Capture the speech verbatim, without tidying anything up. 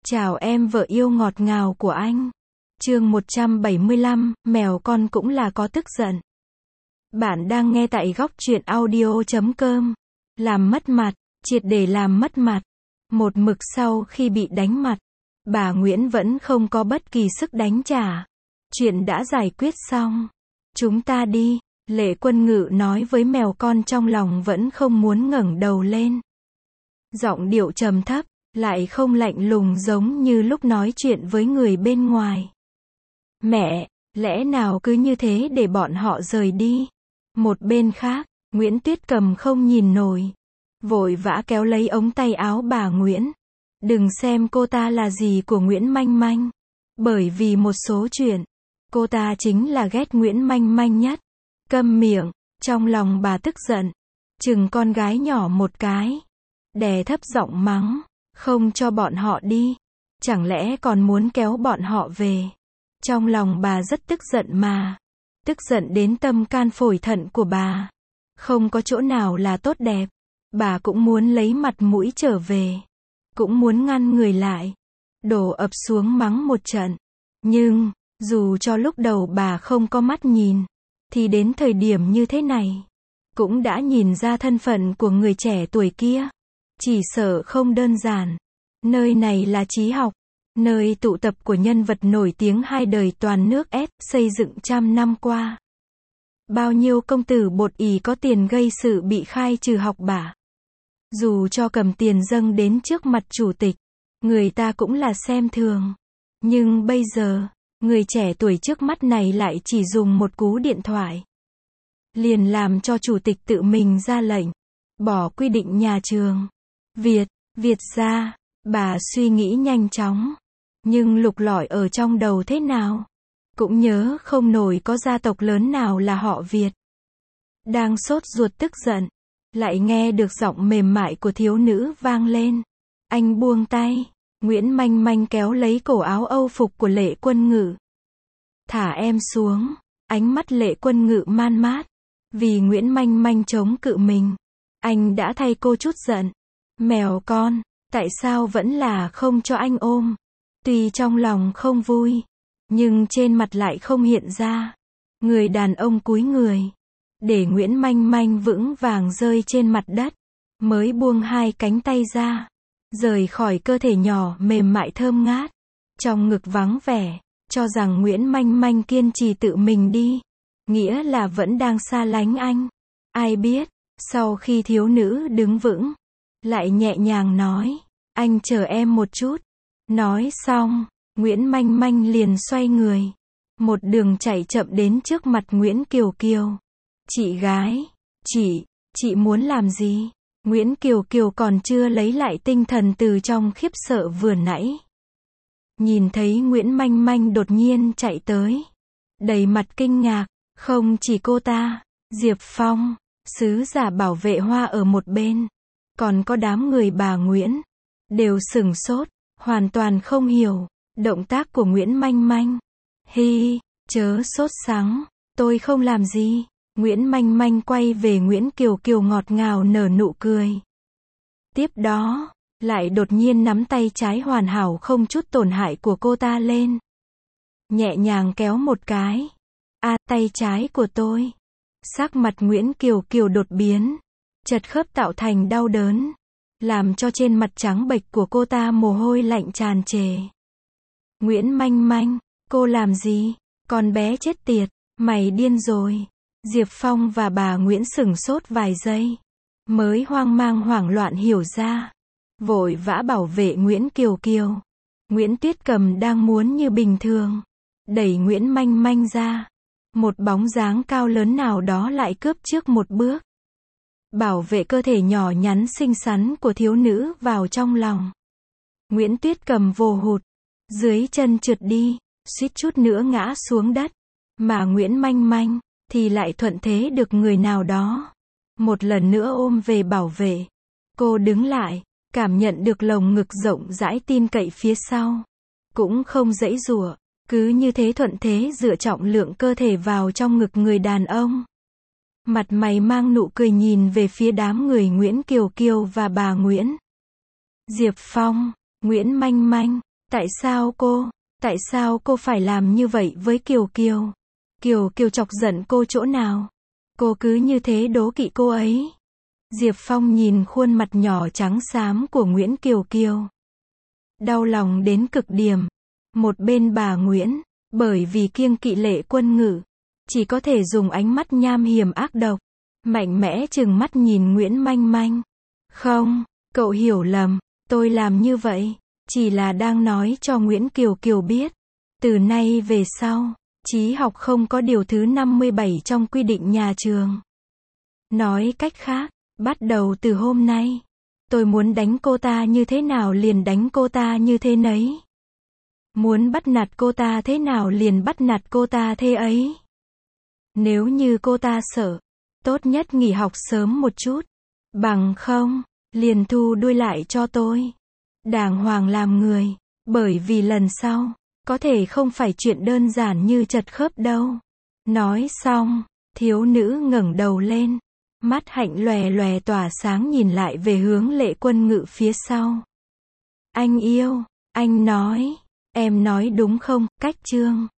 Chào em vợ yêu ngọt ngào của anh. Chương một trăm bảy mươi lăm, mèo con cũng là có tức giận. Bạn đang nghe tại góc truyện audio chấm com. Làm mất mặt, triệt để làm mất mặt. Một mực sau khi bị đánh mặt, bà Nguyễn vẫn không có bất kỳ sức đánh trả. Chuyện đã giải quyết xong. Chúng ta đi, Lệ Quân Ngự nói với mèo con trong lòng vẫn không muốn ngẩng đầu lên. Giọng điệu trầm thấp, lại không lạnh lùng giống như lúc nói chuyện với người bên ngoài. Mẹ, lẽ nào cứ như thế để bọn họ rời đi? Một bên khác, Nguyễn Tuyết Cầm không nhìn nổi, vội vã kéo lấy ống tay áo bà Nguyễn. Đừng xem cô ta là gì của Nguyễn Manh Manh. Bởi vì một số chuyện, cô ta chính là ghét Nguyễn Manh Manh nhất. Câm miệng, trong lòng bà tức giận, chừng con gái nhỏ một cái, đè thấp giọng mắng, không cho bọn họ đi, chẳng lẽ còn muốn kéo bọn họ về. Trong lòng bà rất tức giận mà, tức giận đến tâm can phổi thận của bà. Không có chỗ nào là tốt đẹp, bà cũng muốn lấy mặt mũi trở về, cũng muốn ngăn người lại, đổ ập xuống mắng một trận. Nhưng, dù cho lúc đầu bà không có mắt nhìn, thì đến thời điểm như thế này, cũng đã nhìn ra thân phận của người trẻ tuổi kia. Chỉ sợ không đơn giản. Nơi này là Trí Học, nơi tụ tập của nhân vật nổi tiếng hai đời toàn nước S, xây dựng trăm năm qua. Bao nhiêu công tử bột ì có tiền gây sự bị khai trừ học bạ. Dù cho cầm tiền dâng đến trước mặt chủ tịch, người ta cũng là xem thường. Nhưng bây giờ, người trẻ tuổi trước mắt này lại chỉ dùng một cú điện thoại, liền làm cho chủ tịch tự mình ra lệnh, bỏ quy định nhà trường. Việt, Việt gia, bà suy nghĩ nhanh chóng, nhưng lục lọi ở trong đầu thế nào, cũng nhớ không nổi có gia tộc lớn nào là họ Việt. Đang sốt ruột tức giận, lại nghe được giọng mềm mại của thiếu nữ vang lên. Anh buông tay, Nguyễn Manh Manh kéo lấy cổ áo âu phục của Lệ Quân Ngự. Thả em xuống, ánh mắt Lệ Quân Ngự man mát, vì Nguyễn Manh Manh chống cự mình, anh đã thay cô chút giận. Mèo con, tại sao vẫn là không cho anh ôm? Tuy trong lòng không vui, nhưng trên mặt lại không hiện ra. Người đàn ông cúi người, để Nguyễn Manh Manh vững vàng rơi trên mặt đất, mới buông hai cánh tay ra, rời khỏi cơ thể nhỏ mềm mại thơm ngát. Trong ngực vắng vẻ, cho rằng Nguyễn Manh Manh kiên trì tự mình đi, nghĩa là vẫn đang xa lánh anh. Ai biết, sau khi thiếu nữ đứng vững, lại nhẹ nhàng nói, anh chờ em một chút. Nói xong, Nguyễn Manh Manh liền xoay người, một đường chạy chậm đến trước mặt Nguyễn Kiều Kiều. Chị gái, chị, chị muốn làm gì? Nguyễn Kiều Kiều còn chưa lấy lại tinh thần từ trong khiếp sợ vừa nãy. Nhìn thấy Nguyễn Manh Manh đột nhiên chạy tới, đầy mặt kinh ngạc, không chỉ cô ta, Diệp Phong, sứ giả bảo vệ hoa ở một bên, còn có đám người bà Nguyễn, đều sửng sốt, hoàn toàn không hiểu động tác của Nguyễn Manh Manh. Hi, chớ sốt sắng, tôi không làm gì. Nguyễn Manh Manh quay về Nguyễn Kiều Kiều ngọt ngào nở nụ cười. Tiếp đó, lại đột nhiên nắm tay trái hoàn hảo không chút tổn hại của cô ta lên, nhẹ nhàng kéo một cái. A, à, tay trái của tôi. Sắc mặt Nguyễn Kiều Kiều đột biến, chật khớp tạo thành đau đớn, làm cho trên mặt trắng bệch của cô ta mồ hôi lạnh tràn trề. Nguyễn Manh Manh, cô làm gì? Con bé chết tiệt, mày điên rồi. Diệp Phong và bà Nguyễn sửng sốt vài giây, mới hoang mang hoảng loạn hiểu ra, vội vã bảo vệ Nguyễn Kiều Kiều. Nguyễn Tuyết Cầm đang muốn như bình thường, đẩy Nguyễn Manh Manh ra, một bóng dáng cao lớn nào đó lại cướp trước một bước, bảo vệ cơ thể nhỏ nhắn xinh xắn của thiếu nữ vào trong lòng. Nguyễn Tuyết Cầm vồ hụt, dưới chân trượt đi, suýt chút nữa ngã xuống đất, mà Nguyễn Manh Manh thì lại thuận thế được người nào đó một lần nữa ôm về bảo vệ. Cô đứng lại, cảm nhận được lồng ngực rộng rãi tin cậy phía sau, cũng không giãy giụa, cứ như thế thuận thế dựa trọng lượng cơ thể vào trong ngực người đàn ông. Mặt mày mang nụ cười nhìn về phía đám người Nguyễn Kiều Kiều và bà Nguyễn. Diệp Phong, Nguyễn Manh Manh, Tại sao cô? Tại sao cô phải làm như vậy với Kiều Kiều? Kiều Kiều chọc giận cô chỗ nào? Cô cứ như thế đố kỵ cô ấy. Diệp Phong nhìn khuôn mặt nhỏ trắng xám của Nguyễn Kiều Kiều. Đau lòng đến cực điểm. Một bên bà Nguyễn, bởi vì kiêng kỵ Lệ Quân Ngự, chỉ có thể dùng ánh mắt nham hiểm ác độc, mạnh mẽ trừng mắt nhìn Nguyễn Manh Manh. Không, cậu hiểu lầm, tôi làm như vậy, chỉ là đang nói cho Nguyễn Kiều Kiều biết. Từ nay về sau, trí học không có điều thứ năm mươi bảy trong quy định nhà trường. Nói cách khác, bắt đầu từ hôm nay, tôi muốn đánh cô ta như thế nào liền đánh cô ta như thế nấy. Muốn bắt nạt cô ta thế nào liền bắt nạt cô ta thế ấy. Nếu như cô ta sợ, tốt nhất nghỉ học sớm một chút. Bằng không, liền thu đuôi lại cho tôi. Đàng hoàng làm người, bởi vì lần sau, có thể không phải chuyện đơn giản như chật khớp đâu. Nói xong, thiếu nữ ngẩng đầu lên. Mắt hạnh lòe lòe tỏa sáng nhìn lại về hướng Lệ Quân Ngự phía sau. Anh yêu, anh nói, em nói đúng không, Cách Trương?